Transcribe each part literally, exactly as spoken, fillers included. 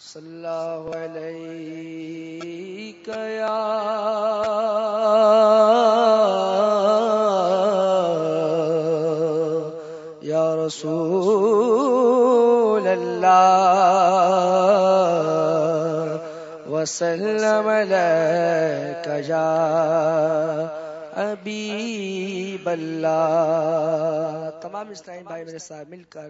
صلی اللہ علیک یا یا رسول اللہ وسلم علیک یا حبیب اللہ۔ تمام اسلام بھائی میرے ساتھ مل کر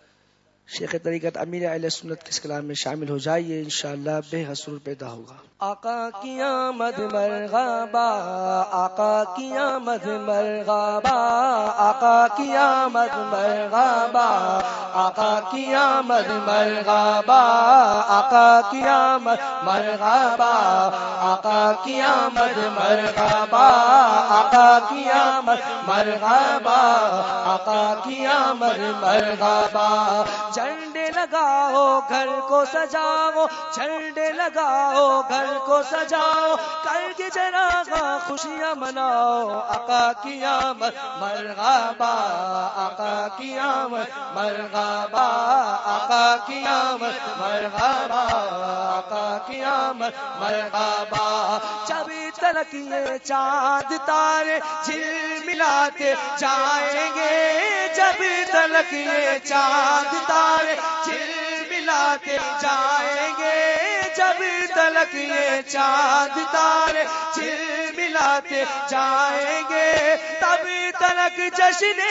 شیخ طریقت امیر اہل سنت کے اس کلام میں شامل ہو جائیے، انشاءاللہ بے حصر پیدا ہوگا۔ آقا کی آمد مرحبا، آقا کی آمد مرحبا، آقا کی آمد مرحبا، آقا کی آمد مرحبا، آقا کی آمد مرحبا، آقا کی آمد مرحبا، آقا کی آمد مرحبا، آقا کی آمد مرحبا۔ جھنڈے لگاؤ گھر کو سجاؤ، جھنڈے لگاؤ گھر کو سجاؤ، کر کے چراغ خوشیاں مناؤ۔ آقا کی آمد مرحبا، آقا کی آمد مرحبا، آقا کی آمد مرحبا، آقا کی آمد مرحبا۔ جب تلک یہ چاند تارے جھلملاتے جائیں گے، جب تلک یہ چاند تارے جھلملاتے جائیں گے، جب تلک یہ چاند تارے جھلملاتے جائیں گے، تب تلک جشن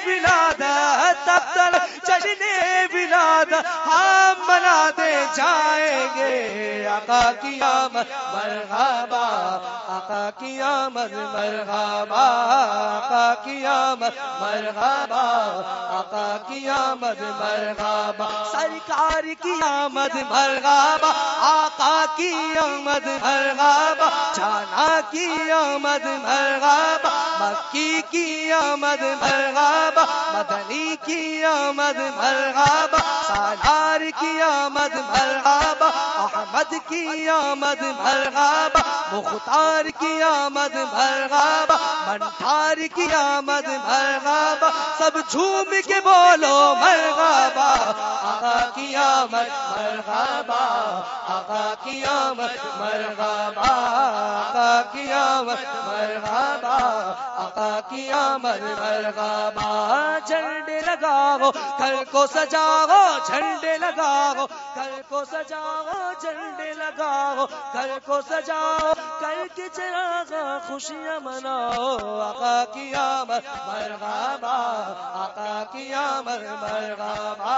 ولادت، تب تلک جشن ولادت ہم مناتے جائیں گے۔ آقا کی آمد مرحبا، آقا کی آمد مرحبا، آقا کی آمد مرحبا، آقا کی آمد مرحبا۔ سرکار کی آمد مرحبا، آقا کی آمد مرحبا، جانا کی آمد مرحبا، مکی کی آمد مرحبا، مدنی کی آمد مرحبا، سالار کی آمد مرحبا، احمد کی آمد مرحبا، مختار کی آمد مرحبا، منٹھار کی آمد مرحبا، سب جھوم کے بولو مرحبا۔ آقا کی آمد مرحبا، آقا کی آمد مرحبا، آقا کی آمد مرحبا، آقا کی آمد مرحبا۔ جھنڈے لگاؤ گھر کو سجاؤ، جھنڈے لگاؤ گھر کو سجاؤ، جھنڈے لگاؤ گھر کو سجاؤ، کر کے چراغ خوشیاں مناؤ۔ آقا کی آمد مرحبا، آقا کی آمد مرحبا،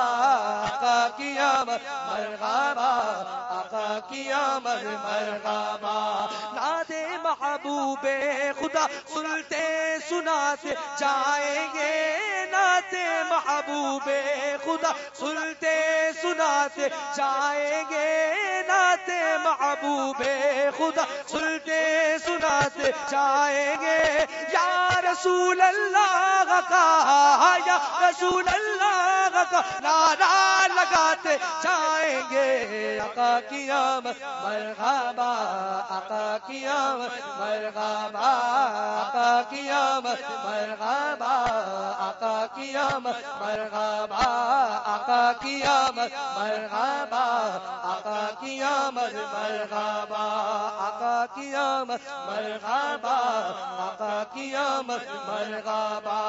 آقا کی آمد مرحبا، آقا کی آمد مرحبا۔ نعت محبوب خدا سنتے سناتے جائیں گے، نعت محبوب خدا سنتے سناتے جائیں گے، نعت محبوب خدا سنتے سناتے جائیں گے۔ یا رسول اللہ کا، یا رسول اللہ کا نعرہ لگاتے جائیں گے۔ آقا کی آمد مرحبا، آقا کی آمد مرحبا، آقا کی آمد مرحبا، آقا کی آمد مرحبا، آقا کی آمد مرحبا، آقا کی آمد مرحبا، آقا کی آمد مرحبا، آقا کی آمد مرحبا۔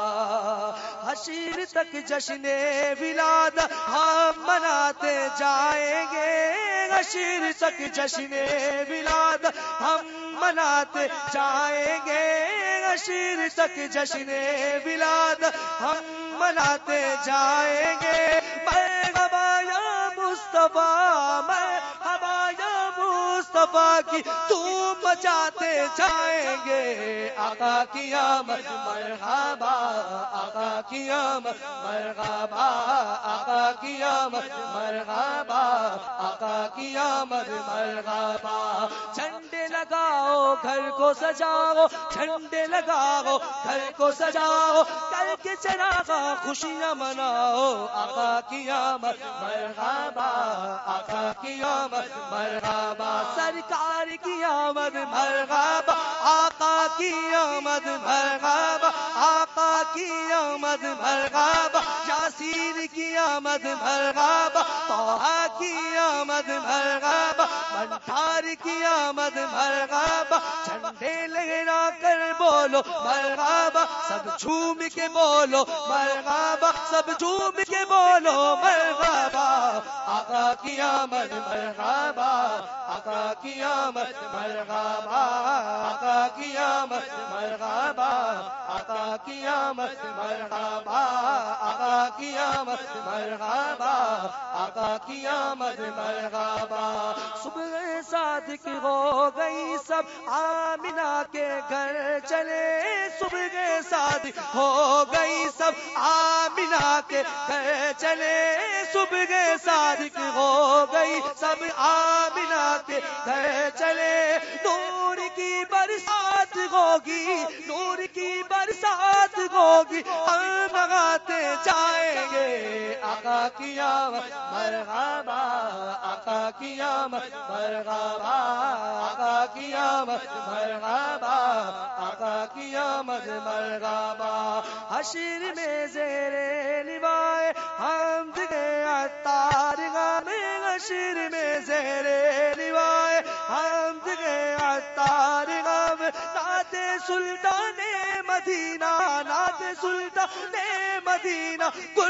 حشر تک جشن ولادت ہم مناتے جائیں گے، حشر تک جشن ولادت ہم مناتے جائیں گے، حشر تک جشن ولادت ہم مناتے جائیں گے۔ مرحبا یا مصطفیٰ، مرحبا یا مصطفیٰ کی دھوم مچاتے جائیں گے۔ آقا کی آمد مرحبا، آقا کی آمد مرحبا، آقا کی آمد مرحبا، آقا کی آمد مرحبا۔ جھنڈے لگاؤ گھر کو سجاؤ، جھنڈے لگاؤ گھر کو سجاؤ، کر کے چراغ خوشیاں مناؤ۔ آقا کی آمد مرحبا، آقا کی آمد مرحبا، سرکار کی آمد مرحبا، آقا کی آمد مرحبا، آقا کی آمد مرحبا، یاسین کی آمد مرحبا، طه کی آمد آمد مرحبا منٹھار کی آمد مرحبا جھنڈے لہرا کر بولو مرحبا سب جھوم کے بولو مرحبا سب جھوم کے بولو مرحبا آقا کی آمد مرحبا آقا کی آمد مرحبا آقا کی آمد مرحبا آقا کی آمد مرحبا آقا کی آمد مرحبا آقا کی آمد مرحبا صبح صادق ہو گئی سب آمنہ کے گھر چلے صبح صادق ہو گئی سب آمنہ کے گھر چلے صبح صادق ہو گئی سب آمنہ کے گھر چلے نور کی برسات ہوگی نور کی برسات ہوگی ہم منگاتے جائیں گے آقا کی آمد مرحبا آقا کی آمد مرحبا آقا کی آمد مرحبا آقا کی آمد مرحبا حشر میں زیر لوائے حمد کے عطار غم حشر میں زیر لوائے حمد کے عطار غم نعت سلطان مدینہ نعت سلطان مدینہ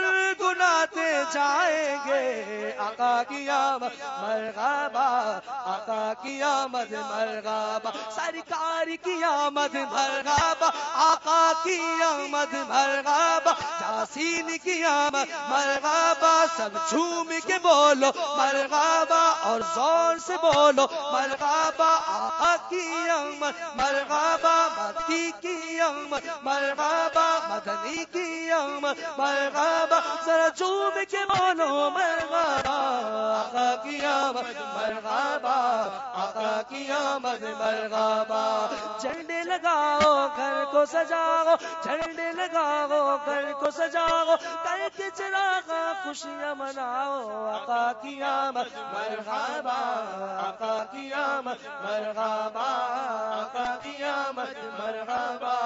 گنگناتے جائیں گے آقا کی آمد مرحبا آقا کی آمد مرحبا سرکار کی آمد مرحبا آقا کی آمد مرحبا یاسین کی آمد مرحبا سب جھوم کے بولو مرحبا اور زور سے بولو مرحبا آقا کی آمد مرحبا مکی کی آمد مرحبا مدنی کی آمد مرحبا ذرا جھوم کے بولو مرحبا آقا کی آمد مرحبا آقا کی آمد مرحبا جھنڈے لگاؤ گھر کو سجاؤ جھنڈے لگاؤ گھر کو سجاؤ کر کے چراغ خوشیاں مناؤ آقا کی آمد مرحبا آقا کی آمد مرحبا آقا کی آمد مرحبا